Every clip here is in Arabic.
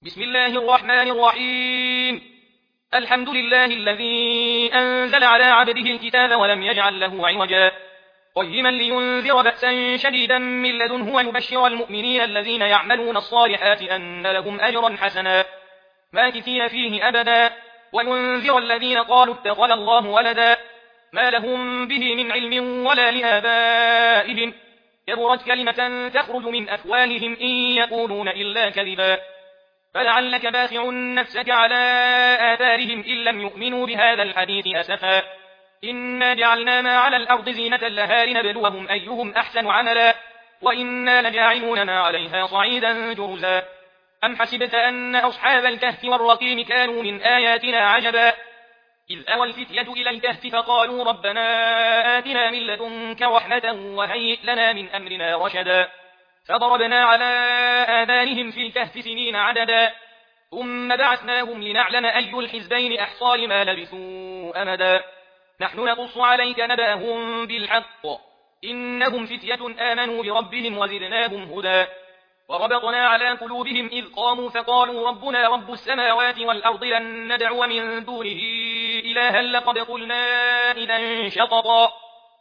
بسم الله الرحمن الرحيم. الحمد لله الذي أنزل على عبده الكتاب ولم يجعل له عوجا قيما لينذر بأسا شديدا من لدنه ويبشر المؤمنين الذين يعملون الصالحات أن لهم أجرا حسنا ماكثين فيه أبدا وينذر الذين قالوا اتخذ الله ولدا ما لهم به من علم ولا لآبائهم كبرت كلمة تخرج من أفواههم إن يقولون إلا كذبا فلعلك باخع نفسك على آثارهم إن لم يؤمنوا بهذا الحديث أسفا إنا جعلنا ما على الأرض زينة لها لنبلوهم أيهم أحسن عملا وإنا لجاعلون ما عليها صعيدا جرزا أم حسبت أن أصحاب الكهف والرقيم كانوا من آياتنا عجبا إذ أوى الفتية إلى الكهف فقالوا ربنا آتنا من لدنك رحمة وهيئ لنا من أمرنا رشدا فضربنا على آذانهم في الكهف سنين عددا ثم بعثناهم لنعلم أي الحزبين أحصى لما لبثوا أمدا نحن نقص عليك نبأهم بالحق إنهم فتية آمنوا بربهم وزدناهم هدى وربطنا على قلوبهم إذ قاموا فقالوا ربنا رب السماوات والأرض لن ندعو من دونه إلها لقد قلنا إذا شططا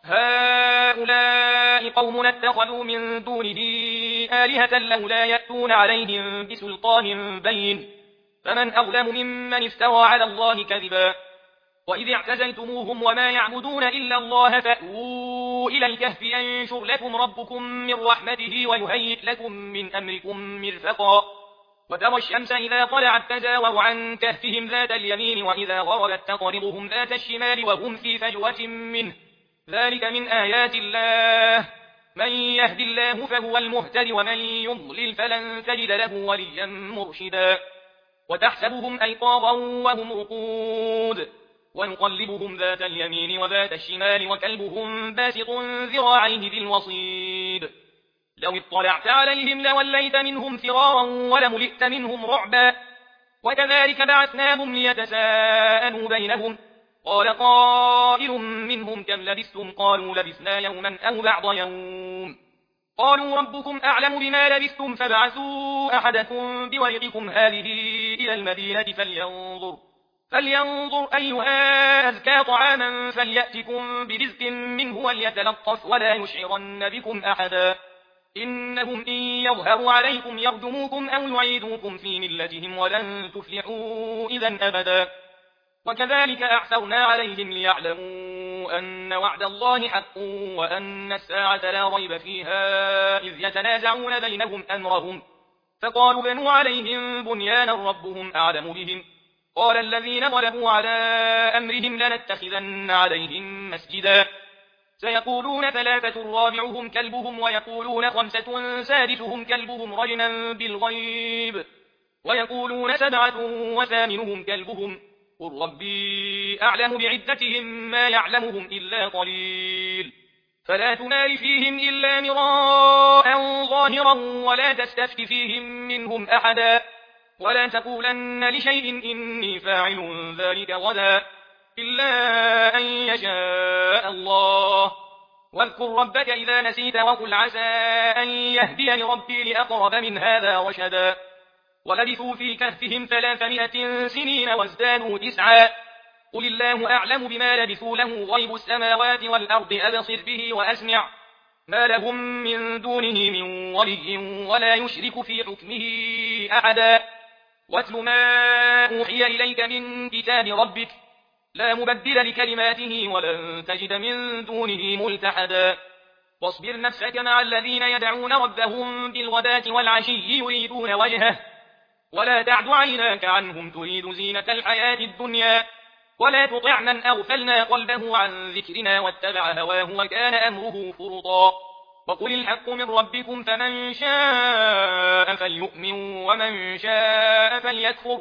هؤلاء قوم اتخذوا من دونه آلهة لولا يأتون عليهم بسلطان بين فمن أظلم ممن افترى على الله كذبا وإذ اعتزلتموهم وما يعبدون إلا الله فأووا إلى الكهف ينشر لكم ربكم من رحمته ويهيئ لكم من أمركم مرفقا وترى الشمس إذا طلعت تزاور عن كهفهم ذات اليمين وإذا غربت تقرضهم ذات الشمال وهم في فجوة منه ذلك من آيات الله من يهد الله فهو المهتد ومن يضلل فلن تجد له وليا مرشدا وتحسبهم أيقاظا وهم رقود ونقلبهم ذات اليمين وذات الشمال وكلبهم باسط ذراعيه بالوصيد لو اطلعت عليهم لوليت منهم فرارا ولملئت منهم رعبا وكذلك بعثناهم ليتساءلوا بينهم قال قائل منهم كم لبثتم قالوا لبثنا يوما أو بعض يوم قالوا ربكم أعلم بما لبثتم فابعثوا أحدكم بورقكم هذه إلى المدينة فلينظر أيها أزكى طعاما فليأتكم برزق منه وليتلطف ولا يشعرن بكم أحدا إنهم إن يظهروا عليكم يرجموكم أو يعيدوكم في ملتهم ولن تفلحوا إذا أبدا وكذلك أعثرنا عليهم ليعلموا أن وعد الله حق وأن الساعة لا ريب فيها إذ يتنازعون بينهم أمرهم فقالوا بنوا عليهم بنيانا ربهم أعلم بهم قال الذين غلبوا على أمرهم لنتخذن عليهم مسجدا سيقولون ثلاثة رابعهم كلبهم ويقولون خمسة سادسهم كلبهم رجما بالغيب ويقولون سبعة وثامنهم كلبهم قل ربي أعلم بعدتهم ما يعلمهم إلا قليل فلا تمار فيهم إلا مراء ظاهرا ولا تستفت فيهم منهم أحدا ولا تقولن لشيء إني فاعل ذلك غدا إلا أن يشاء الله واذكر ربك إذا نسيت وقل عسى أن يهديني ربي لأقرب من هذا رشدا ولبثوا في كهفهم 300 سنين وازدادوا 9 قل الله أعلم بما لبثوا له غيب السماوات والأرض أبصر به وأسمع ما لهم من دونه من ولي ولا يشرك في حكمه أحدا واتل ما أوحي إليك من كتاب ربك لا مبدل لكلماته ولن تجد من دونه ملتحدا واصبر نفسك مع الذين يدعون ربهم بالغداة والعشي يريدون وجهه ولا تعد عيناك عنهم تريد زينة الحياة الدنيا ولا تطع من أغفلنا قلبه عن ذكرنا واتبع هواه وكان أمره فرطا وقل الحق من ربكم فمن شاء فليؤمن ومن شاء فليكفر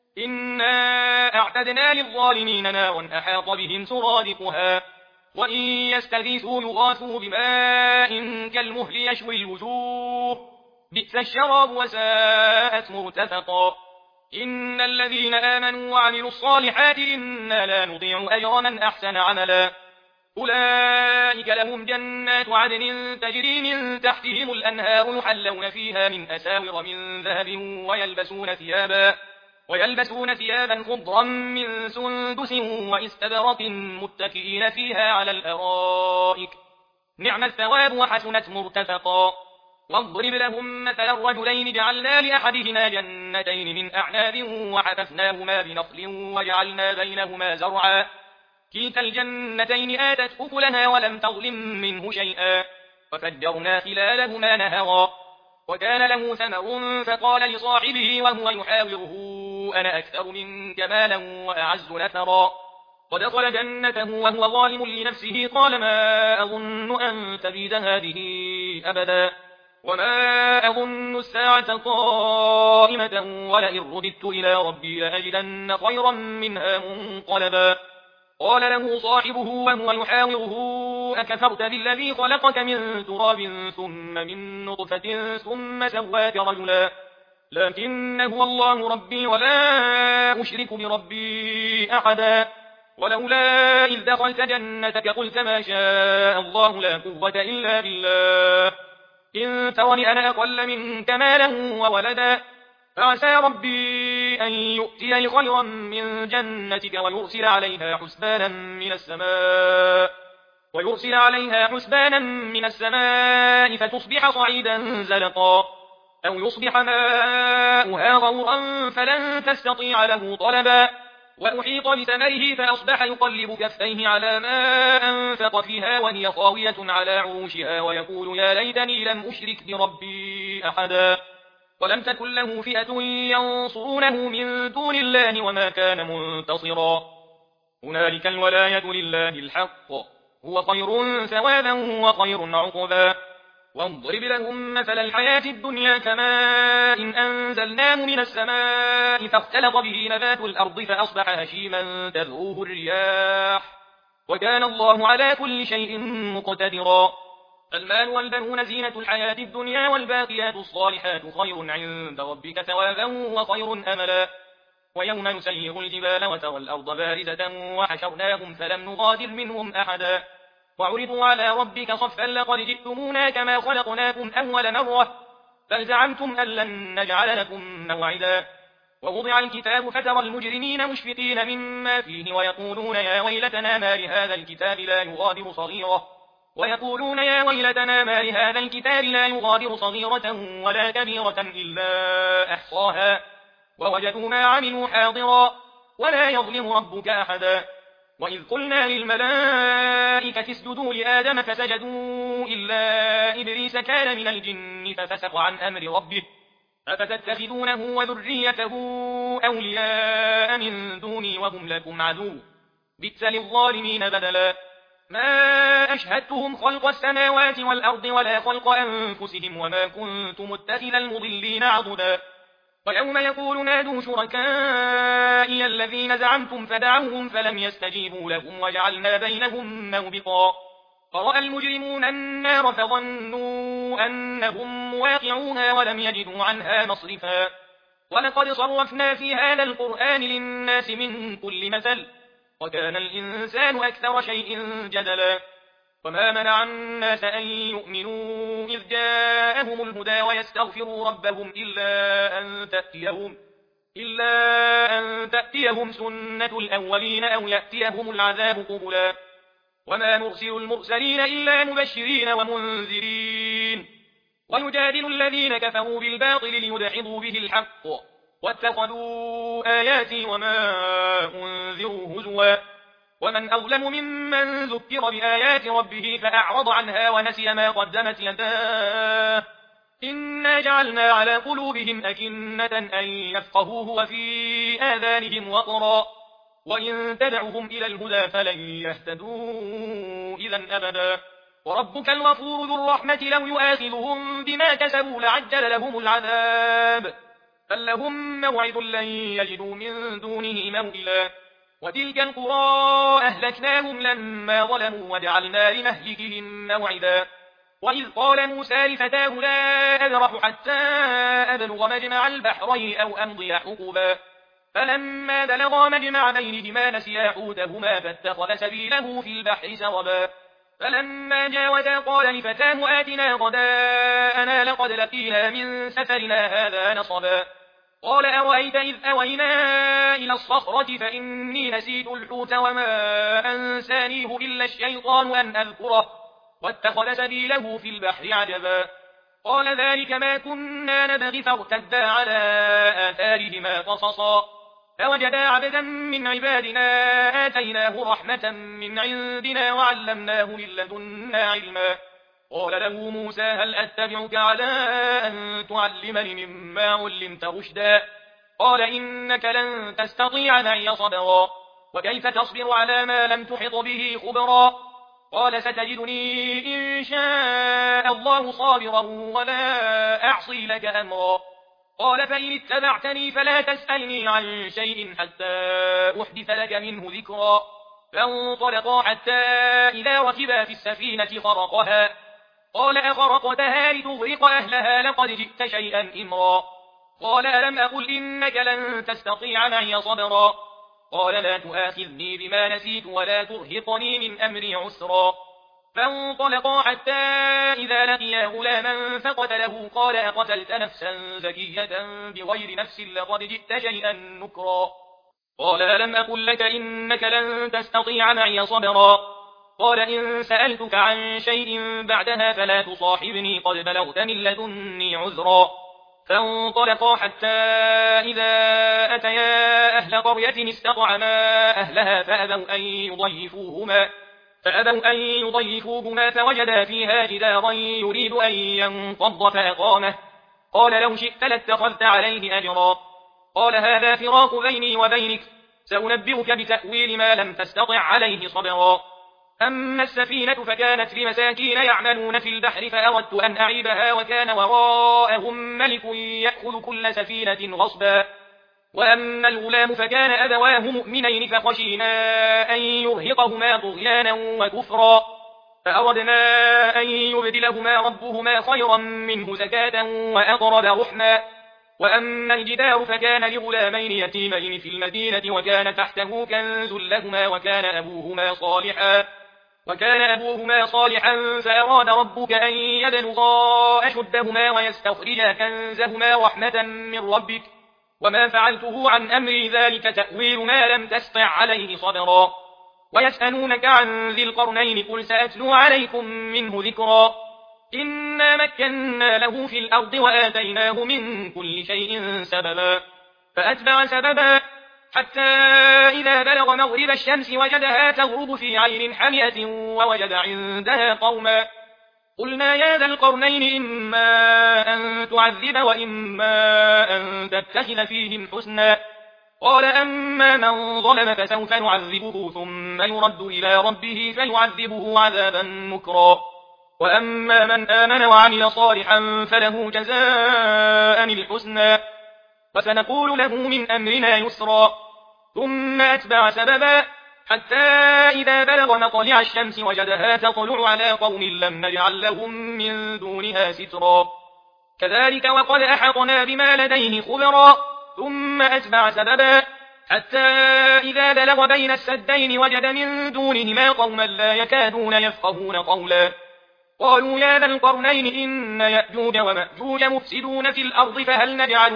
إنا أعتدنا للظالمين نارا أحاط بهم سرادقها وإن يستغيثوا يغاثوا بماء كالمهل يشوي الوجوه بئس الشراب وساءت مرتفقا إن الذين آمنوا وعملوا الصالحات إنا لا نضيع أجر من أحسن عملا أولئك لهم جنات عدن تجري من تحتهم الأنهار يحلون فيها من أساور من ذهب ويلبسون ثيابا خضرا من سندس واستبرق متكئين فيها على الأرائك نعم الثواب وحسنت مرتفقا واضرب لهم مثل الرجلين جعلنا لأحدهما جنتين من أعناب وحففناهما بنخل وجعلنا بينهما زرعا كلتا الجنتين آتت أكلها ولم تظلم منه شيئا وفجرنا خلالهما نهرا وكان له ثمر فقال لصاحبه وهو يحاوره أنا أكثر منك مالا وأعز نفرا ودخل جنته وهو ظالم لنفسه قال ما أظن أن تبيد هذه أبدا وما أظن الساعة قائمة ولئن رددت إلى ربي لأجدن خيرا منها منقلبا قال له صاحبه وهو يحاوره أكفرت بالذي خلقك من تراب ثم من نطفة ثم سواك رجلا لكن هو الله ربي ولا أشرك بربي أحدا ولولا إذ دخلت جنتك قلت ما شاء الله لا قوة إلا بالله إن ترني أنا أقل منك مالا وولدا فعسى ربي أن يؤتي خيرا من جنتك ويرسل عليها حسبانا من السماء فتصبح صعيدا زلقا أو يصبح ماؤها غورا فلن تستطيع له طلبا وأحيط بثمره فأصبح يقلب كفيه على ما أنفق فيها وهي خاوية على عروشها ويقول يا ليتني لم أشرك بربي أحدا ولم تكن له فئة ينصرونه من دون الله وما كان منتصرا هنالك الولاية لله الحق هو خير ثوابا وخير عقبا واضرب لهم مثل الحياة الدنيا كماء إن أنزلناه من السماء فاختلط به نبات الأرض فأصبح هشيما تذروه الرياح وكان الله على كل شيء مقتدرا المال والبنون زينة الحياة الدنيا والباقيات الصالحات خير عند ربك ثوابا وخير أملا ويوم نسير الجبال وترى الأرض بارزة وحشرناهم فلم نغادر منهم أحدا وعرضوا على ربك صفا لقد جئتمونا كما خلقناكم أول مرة بل زعمتم أن لن نجعل لكم موعدا ووضع الكتاب فترى المجرمين مشفقين مما فيه ويقولون يا ويلتنا ما لهذا الكتاب لا يغادر صغيرة ولا كبيرة إلا أحصاها ووجدوا ما عملوا حاضرا ولا يظلم ربك أحدا وإذ قلنا للملائكة اسجدوا لآدم فسجدوا إلا إبليس كان من الجن ففسق عن أمر ربه أفتتخذونه وذريته أولياء من دوني وهم لكم عدو بئس للظالمين بدلا ما أشهدتهم خلق السماوات والأرض ولا خلق أنفسهم وما كنت متخذ المضلين عضدا ويوم يقول نادوا شركائي الذين زعمتم فدعوهم فلم يستجيبوا لهم وجعلنا بينهم موبقا فرأى المجرمون النار فظنوا أنهم مواقعوها ولم يجدوا عنها مصرفا ولقد صرفنا في هذا القرآن للناس من كل مثل وكان الإنسان أكثر شيء جدلا وما منع الناس أن يؤمنوا إذ جاءهم الهدى ويستغفروا ربهم إلا أن تأتيهم سنة الأولين أو يأتيهم العذاب قبلا وما نرسل المرسلين إلا مبشرين ومنذرين ويجادل الذين كفروا بالباطل ليدحضوا به الحق واتخذوا آياتي وما أنذروا هزوا ومن أظلم ممن ذكر بآيات ربه فأعرض عنها ونسي ما قدمت يداه إنا جعلنا على قلوبهم أكنة أن يفقهوه وفي آذانهم وقرا وإن تدعهم إلى الهدى فلن يهتدوا إذا أبدا وربك الغفور ذو الرحمة لو يؤاخذهم بما كسبوا لعجل لهم العذاب بل لهم موعد لن يجدوا من دونه موئلا وتلك القرى أهلكناهم لما ظلموا وجعلنا لمهلكهم موعدا وإذ قال موسى لفتاه لا أبرح حتى أبلغ مجمع البحرين أو أمضي حقبا فلما بلغا مجمع بينهما نسيا حوتهما فاتخذ سبيله في البحر سربا فلما جاوزا قال لفتاه آتنا غداءنا لقد لقينا من سفرنا هذا نصبا قال أرأيت إذ أوينا إلى الصخرة فإني نسيت الحوت وما أنسانيه إلا الشيطان أن أذكره واتخذ سبيله في البحر عجبا قال ذلك ما كنا نبغي فارتدا على آثارهما قصصا فوجدا عبدا من عبادنا آتيناه رحمة من عندنا وعلمناه من لدنا علما قال له موسى هل أتبعك على أن تعلمني مما علمت رشدا قال إنك لن تستطيع معي صبرا وكيف تصبر على ما لم تحط به خبرا قال ستجدني إن شاء الله صابرا ولا أعصي لك أمرا قال فإن اتبعتني فلا تسألني عن شيء حتى أحدث لك منه ذكرا فانطلقا حتى إذا ركبا في السفينة خرقها قال أخرقتها لتغرق أهلها لقد جئت شيئا إمرا قال ألم أقل إنك لن تستطيع معي صبرا قال لا تؤاخذني بما نسيت ولا ترهقني من أمري عسرا فانطلقا حتى إذا لقيا غلاما فقتله قال أقتلت نفسا زكية بغير نفس لقد جئت شيئا نكرا قال ألم أقل لك إنك لن تستطيع معي صبرا قال إن سألتك عن شيء بعدها فلا تصاحبني قد بلغت من لدني عذرا فانطلقا حتى إذا أتيا أهل قرية استطعما أهلها فأبوا أن يضيفوهما فوجدا فيها جدارا يريد أن ينقض فأقامه قال لو شئت لاتخذت عليه أجرا قال هذا فراق بيني وبينك سأنبئك بتأويل ما لم تستطع عليه صبرا أما السفينة فكانت لمساكين يعملون في البحر فأردت أن أعيبها وكان وراءهم ملك يأخذ كل سفينة غصبا وأما الغلام فكان أبواه مؤمنين فخشينا أن يرهقهما طغيانا وكفرا فأردنا أن يبدلهما ربهما خيرا منه زكاة وأقرب رحما وأما الجدار فكان لغلامين يتيمين في المدينة وكان تحته كنز لهما وكان أبوهما صالحا فأراد ربك أن يبلغا أشدهما ويستخرجا كنزهما رحمة من ربك وما فعلته عن أمري ذلك تأويل ما لم تستطع عليه صبرا ويسألونك عن ذي القرنين قل سأتلو عليكم منه ذكرا إنا مكنا له في الأرض وآتيناه من كل شيء سببا فأتبع سببا حتى إذا بلغ مغرب الشمس وجدها تغرب في عين حمئة ووجد عندها قوما قلنا يا ذا القرنين إما أن تعذب وإما أن تتخذ فيهم حسنا قال أما من ظلم فسوف نعذبه ثم يرد إلى ربه فيعذبه عذابا نكرا وأما من آمن وعمل صالحا فله جزاء الحسنى وسنقول له من أمرنا يسرا ثم أتبع سببا حتى إذا بلغ مطلع الشمس وجدها تطلع على قوم لم نجعل لهم من دونها سترا كذلك وقد أحطنا بما لديه خبرا ثم أتبع سببا حتى إذا بلغ بين السدين وجد من دونهما قوما لا يكادون يفقهون قولا قالوا يا ذا القرنين إن يأجوج ومأجوج مفسدون في الأرض فهل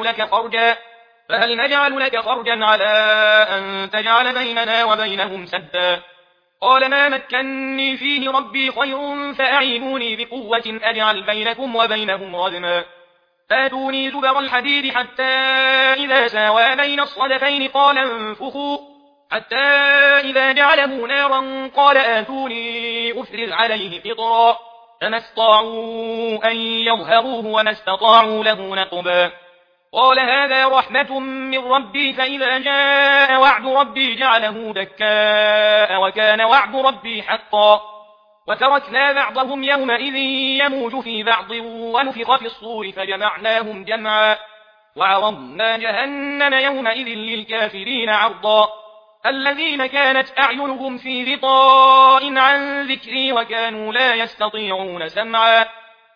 نجعل لك خرجا على أن تجعل بيننا وبينهم سدا قال ما مكني فيه ربي خير فأعينوني بقوة أجعل بينكم وبينهم ردما فاتوني زبر الحديد حتى إذا ساوى بين الصدفين قال انفخوا حتى إذا جعله نارا قال آتوني أفرغ عليه قطرا فما استطاعوا أن يظهروه وما استطاعوا له نقبا قال هذا رحمة من ربي فإذا جاء وعد ربي جعله دكاء وكان وعد ربي حقا وتركنا بعضهم يومئذ يموج في بعض ونفخ في الصور فجمعناهم جمعا وعرضنا جهنم يومئذ للكافرين عرضا الذين كانت أعينهم في غطاء عن ذكري وكانوا لا يستطيعون سمعا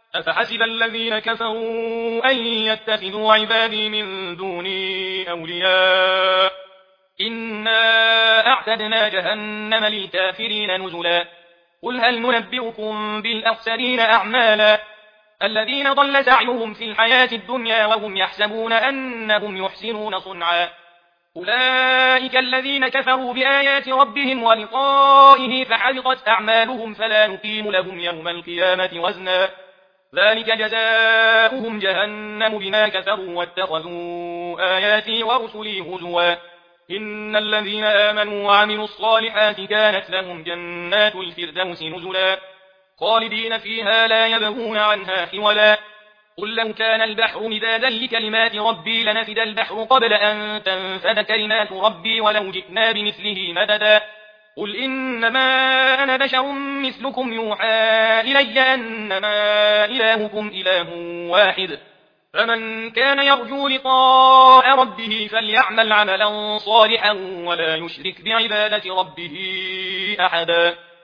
أفحسب الذين كفروا أن يتخذوا عبادي من دوني أولياء إنا أعتدنا جهنم للكافرين نزلا قل هل ننبئكم بالأخسرين أعمالا الذين ضل سعيهم في الحياة الدنيا وهم يحسبون أنهم يحسنون صنعا أولئك الذين كفروا بآيات ربهم ولقائه فحبطت أعمالهم فلا نقيم لهم يوم القيامة وزنا ذلك جزاؤهم جهنم بما كفروا واتخذوا آياتي ورسلي هزوا إن الذين آمنوا وعملوا الصالحات كانت لهم جنات الفردوس نزلا خالدين فيها لا يبغون عنها حولا قل لو كان البحر مدادا لكلمات ربي لنفد البحر قبل أن تنفد كلمات ربي ولو جئنا بمثله مددا قل إنما أنا بشر مثلكم يوحى إلي أنما إلهكم إله واحد فمن كان يرجو لقاء ربه فليعمل عملا صالحا ولا يشرك بعبادة ربه أحدا